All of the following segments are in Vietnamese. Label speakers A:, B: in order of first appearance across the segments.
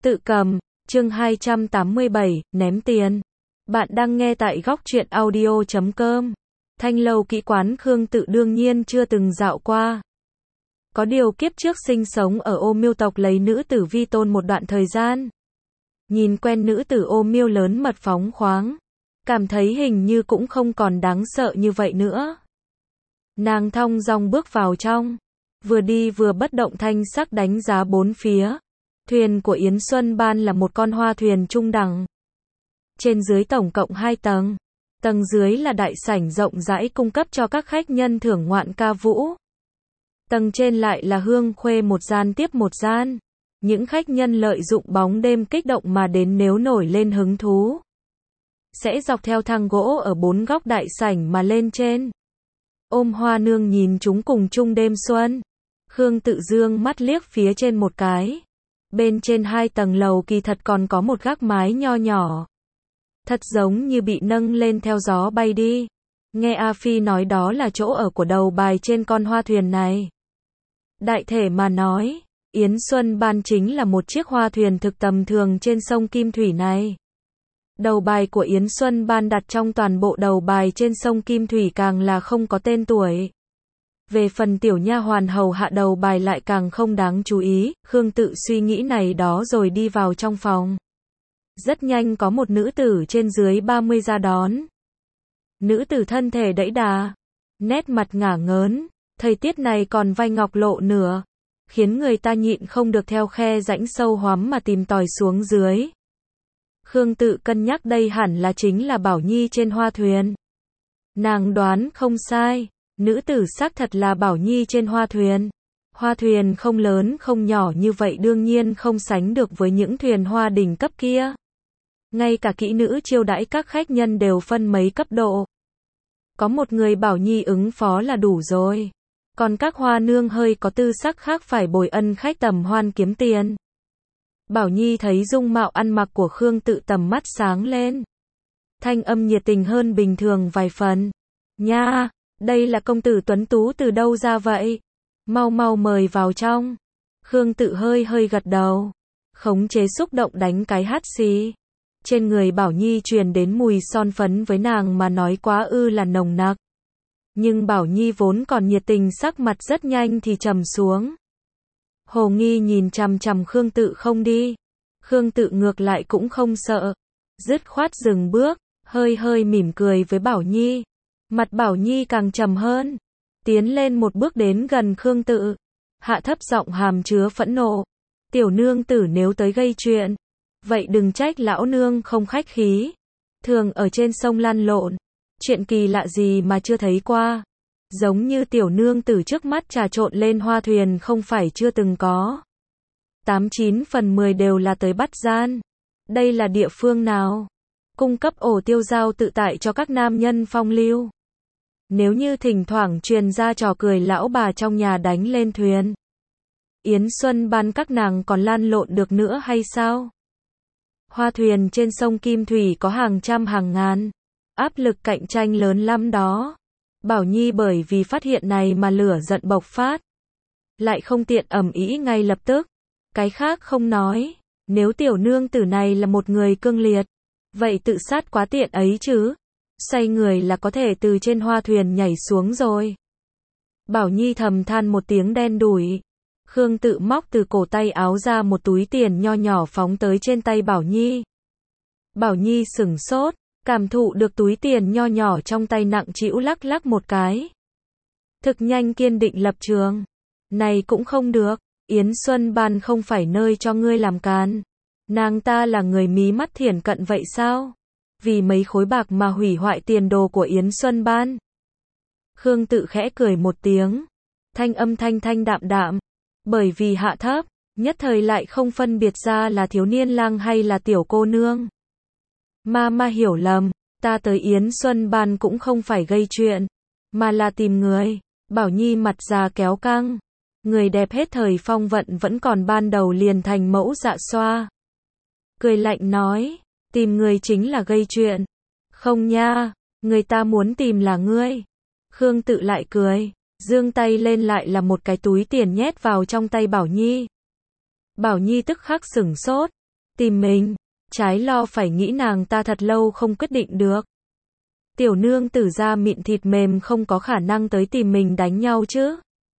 A: Tự cầm, chương 287, ném tiền. Bạn đang nghe tại góc truyện audio.com. Thanh lâu kỹ quán Khương Tự đương nhiên chưa từng dạo qua. Có điều kiếp trước sinh sống ở Ô Miêu tộc lấy nữ tử vi tôn một đoạn thời gian. Nhìn quen nữ tử Ô Miêu lớn mật phóng khoáng. Cảm thấy hình như cũng không còn đáng sợ như vậy nữa. Nàng thong dong bước vào trong. Vừa đi vừa bất động thanh sắc đánh giá bốn phía. Thuyền của Yến Xuân Ban là một con hoa thuyền trung đẳng. Trên dưới tổng cộng 2 tầng. Tầng dưới là đại sảnh rộng rãi cung cấp cho các khách nhân thưởng ngoạn ca vũ. Tầng trên lại là hương khuê một gian tiếp một gian. Những khách nhân lợi dụng bóng đêm kích động mà đến nếu nổi lên hứng thú. Sẽ dọc theo thang gỗ ở bốn góc đại sảnh mà lên trên. Ôm hoa nương nhìn chúng cùng chung đêm xuân. Khương Tự dương mắt liếc phía trên một cái. Bên trên 2 tầng lầu kỳ thật còn có một gác mái nho nhỏ. Thật giống như bị nâng lên theo gió bay đi. Nghe A Phi nói đó là chỗ ở của đầu bài trên con hoa thuyền này. Đại thể mà nói, Yến Xuân Ban chính là một chiếc hoa thuyền thực tầm thường trên sông Kim Thủy này. Đầu bài của Yến Xuân Ban đặt trong toàn bộ đầu bài trên sông Kim Thủy càng là không có tên tuổi. Về phần tiểu nha hoàn hầu hạ đầu bài lại càng không đáng chú ý, Khương Tự suy nghĩ này đó rồi đi vào trong phòng. Rất nhanh có một nữ tử trên dưới 30 ra đón. Nữ tử thân thể đẫy đà, nét mặt ngả ngớn, thời tiết này còn vai ngọc lộ nửa, khiến người ta nhịn không được theo khe rãnh sâu hoắm mà tìm tòi xuống dưới. Khương Tự cân nhắc đây hẳn là chính là Bảo Nhi trên hoa thuyền. Nàng đoán không sai. Nữ tử xác thật là Bảo Nhi trên hoa thuyền. Hoa thuyền không lớn không nhỏ như vậy đương nhiên không sánh được với những thuyền hoa đỉnh cấp kia. Ngay cả kỹ nữ chiêu đãi các khách nhân đều phân mấy cấp độ. Có một người Bảo Nhi ứng phó là đủ rồi. Còn các hoa nương hơi có tư sắc khác phải bồi ân khách tầm hoan kiếm tiền. Bảo Nhi thấy dung mạo ăn mặc của Khương Tự tầm mắt sáng lên. Thanh âm nhiệt tình hơn bình thường vài phần. Nha! Đây là công tử tuấn tú từ đâu ra vậy? Mau mau mời vào trong. Khương Tự hơi gật đầu. Khống chế xúc động đánh cái hắt xì. Trên người Bảo Nhi truyền đến mùi son phấn với nàng mà nói quá ư là nồng nặc. Nhưng Bảo Nhi vốn còn nhiệt tình sắc mặt rất nhanh thì trầm xuống. Hồ nghi nhìn chằm chằm Khương Tự không đi. Khương Tự ngược lại cũng không sợ. Dứt khoát dừng bước, hơi mỉm cười với Bảo Nhi. Mặt Bảo Nhi càng trầm hơn. Tiến lên một bước đến gần Khương Tự. Hạ thấp giọng hàm chứa phẫn nộ. Tiểu nương tử nếu tới gây chuyện. Vậy đừng trách lão nương không khách khí. Thường ở trên sông lăn lộn. Chuyện kỳ lạ gì mà chưa thấy qua. Giống như tiểu nương tử trước mắt trà trộn lên hoa thuyền không phải chưa từng có. 89 phần 10 đều là tới bắt gian. Đây là địa phương nào? Cung cấp ổ tiêu dao tự tại cho các nam nhân phong lưu. Nếu như thỉnh thoảng truyền ra trò cười lão bà trong nhà đánh lên thuyền. Yến Xuân Ban các nàng còn lan lộn được nữa hay sao? Hoa thuyền trên sông Kim Thủy có hàng trăm hàng ngàn. Áp lực cạnh tranh lớn lắm đó. Bảo Nhi bởi vì phát hiện này mà lửa giận bộc phát. Lại không tiện ầm ĩ ngay lập tức. Cái khác không nói. Nếu tiểu nương tử này là một người cương liệt. Vậy tự sát quá tiện ấy chứ. Xoay người là có thể từ trên hoa thuyền nhảy xuống rồi. Bảo Nhi thầm than một tiếng đen đủi. Khương Tự móc từ cổ tay áo ra một túi tiền nho nhỏ phóng tới trên tay Bảo Nhi. Bảo Nhi sửng sốt, cảm thụ được túi tiền nho nhỏ trong tay nặng trĩu lắc lắc một cái. Thực nhanh kiên định lập trường. Này cũng không được, Yến Xuân Ban không phải nơi cho ngươi làm càn. Nàng ta là người mí mắt thiển cận vậy sao? Vì mấy khối bạc mà hủy hoại tiền đồ của Yến Xuân Ban. Khương Tự khẽ cười một tiếng. Thanh âm thanh đạm đạm. Bởi vì hạ thấp, nhất thời lại không phân biệt ra là thiếu niên lang hay là tiểu cô nương. Ma hiểu lầm, ta tới Yến Xuân Ban cũng không phải gây chuyện, mà là tìm người. Bảo Nhi mặt già kéo căng. Người đẹp hết thời phong vận vẫn còn ban đầu liền thành mẫu dạ xoa. Cười lạnh nói. Tìm người chính là gây chuyện. Không nha, người ta muốn tìm là ngươi. Khương Tự lại cười, giương tay lên lại là một cái túi tiền nhét vào trong tay Bảo Nhi. Bảo Nhi tức khắc sửng sốt, Tìm mình, trái lo phải nghĩ nàng ta thật lâu không quyết định được. Tiểu nương tử da mịn thịt mềm không có khả năng tới tìm mình đánh nhau chứ.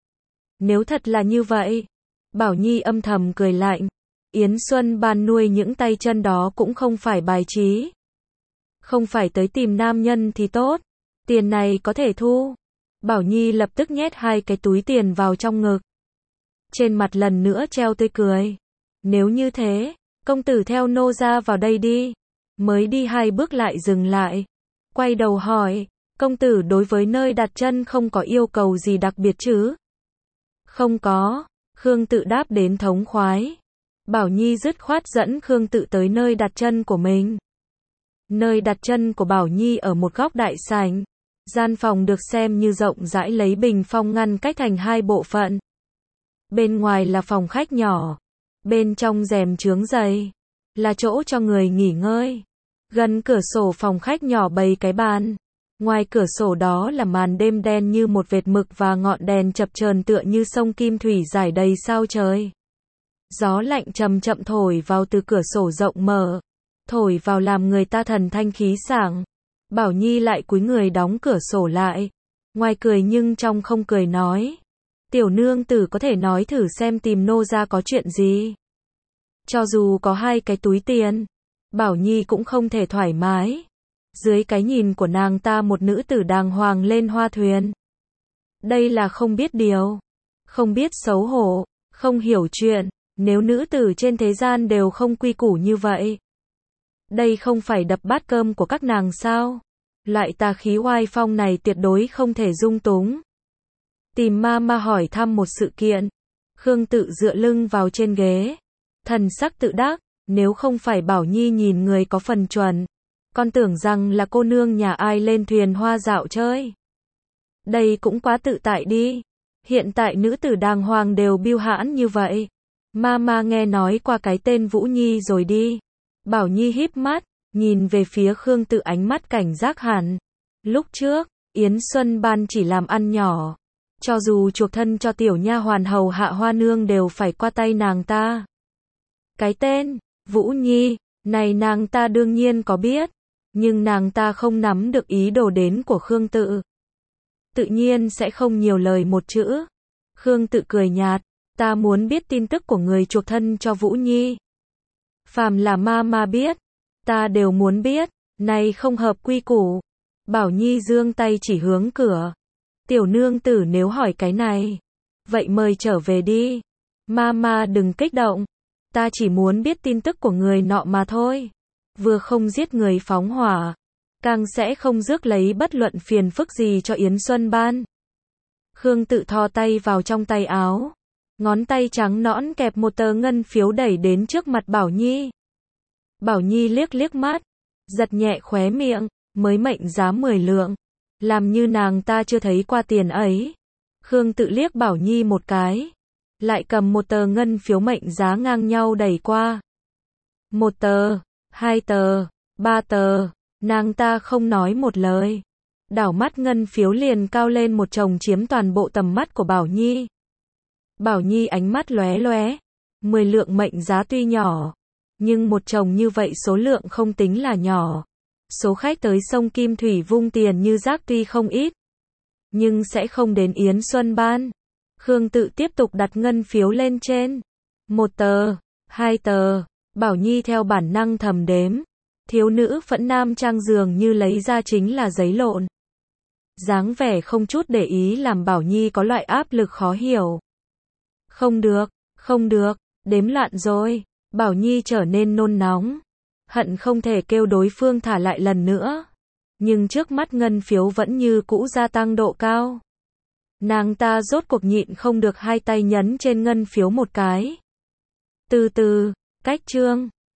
A: Nếu thật là như vậy, Bảo Nhi âm thầm cười lạnh. Yến Xuân Ban nuôi những tay chân đó cũng không phải bài trí. Không phải tới tìm nam nhân thì tốt. Tiền này có thể thu. Bảo Nhi lập tức nhét 2 cái túi tiền vào trong ngực. Trên mặt lần nữa treo tươi cười. Nếu như thế, công tử theo nô gia vào đây đi. Mới đi 2 bước lại dừng lại. Quay đầu hỏi, công tử đối với nơi đặt chân không có yêu cầu gì đặc biệt chứ? Không có, Khương Tự đáp đến thống khoái. Bảo Nhi dứt khoát dẫn Khương Tự tới nơi đặt chân của mình. Nơi đặt chân của Bảo Nhi ở một góc đại sảnh. Gian phòng được xem như rộng rãi lấy bình phong ngăn cách thành 2 bộ phận. Bên ngoài là phòng khách nhỏ. Bên trong rèm chướng dày. Là chỗ cho người nghỉ ngơi. Gần cửa sổ phòng khách nhỏ bày cái bàn. Ngoài cửa sổ đó là màn đêm đen như một vệt mực và ngọn đèn chập chờn tựa như sông Kim Thủy rải đầy sao trời. Gió lạnh chậm chậm thổi vào từ cửa sổ rộng mở. Thổi vào làm người ta thần thanh khí sảng. Bảo Nhi lại cúi người đóng cửa sổ lại. Ngoài cười nhưng trong không cười nói. Tiểu nương tử có thể nói thử xem tìm nô gia có chuyện gì. Cho dù có 2 cái túi tiền, Bảo Nhi cũng không thể thoải mái. Dưới cái nhìn của nàng ta một nữ tử đàng hoàng lên hoa thuyền. Đây là không biết điều. Không biết xấu hổ. Không hiểu chuyện. Nếu nữ tử trên thế gian đều không quy củ như vậy. Đây không phải đập bát cơm của các nàng sao? Loại tà khí oai phong này tuyệt đối không thể dung túng. Tìm ma hỏi thăm một sự kiện. Khương Tự dựa lưng vào trên ghế. Thần sắc tự đắc. Nếu không phải Bảo Nhi nhìn người có phần chuẩn. Con tưởng rằng là cô nương nhà ai lên thuyền hoa dạo chơi. Đây cũng quá tự tại đi. Hiện tại nữ tử đàng hoàng đều biêu hãn như vậy. Ma nghe nói qua cái tên Vũ Nhi rồi đi. Bảo Nhi híp mắt, nhìn về phía Khương Tự ánh mắt cảnh giác hẳn. Lúc trước, Yến Xuân Ban chỉ làm ăn nhỏ. Cho dù chuộc thân cho tiểu nha hoàn hầu hạ hoa nương đều phải qua tay nàng ta. Cái tên, Vũ Nhi, này nàng ta đương nhiên có biết. Nhưng nàng ta không nắm được ý đồ đến của Khương Tự. Tự nhiên sẽ không nhiều lời một chữ. Khương Tự cười nhạt, ta muốn biết tin tức của người chuộc thân cho Vũ Nhi. Phàm là ma biết, ta đều muốn biết, này không hợp quy củ. Bảo Nhi giương tay chỉ hướng cửa. Tiểu nương tử nếu hỏi cái này, vậy mời trở về đi. Ma đừng kích động, ta chỉ muốn biết tin tức của người nọ mà thôi. Vừa không giết người phóng hỏa, càng sẽ không rước lấy bất luận phiền phức gì cho Yến Xuân Ban. Khương Tự thò tay vào trong tay áo. Ngón tay trắng nõn kẹp một tờ ngân phiếu đẩy đến trước mặt Bảo Nhi. Bảo Nhi liếc mắt, giật nhẹ khóe miệng, mới mệnh giá 10 lượng. Làm như nàng ta chưa thấy qua tiền ấy. Khương Tự liếc Bảo Nhi một cái. Lại cầm một tờ ngân phiếu mệnh giá ngang nhau đẩy qua. 1 tờ, 2 tờ, 3 tờ, nàng ta không nói một lời. Đảo mắt ngân phiếu liền cao lên một chồng chiếm toàn bộ tầm mắt của Bảo Nhi. Bảo Nhi ánh mắt lóe lóe. 10 lượng mệnh giá tuy nhỏ, nhưng một chồng như vậy số lượng không tính là nhỏ. Số khách tới sông Kim Thủy vung tiền như rác tuy không ít, nhưng sẽ không đến Yến Xuân Ban. Khương Tự tiếp tục đặt ngân phiếu lên trên. 1 tờ, 2 tờ, Bảo Nhi theo bản năng thầm đếm. Thiếu nữ phẫn nam trang dường như lấy ra chính là giấy lộn. Dáng vẻ không chút để ý làm Bảo Nhi có loại áp lực khó hiểu. Không được, đếm loạn rồi. Bảo Nhi trở nên nôn nóng. Hận không thể kêu đối phương thả lại lần nữa. Nhưng trước mắt ngân phiếu vẫn như cũ gia tăng độ cao. Nàng ta rốt cuộc nhịn không được hai tay nhấn trên ngân phiếu một cái. Từ từ, cách chương.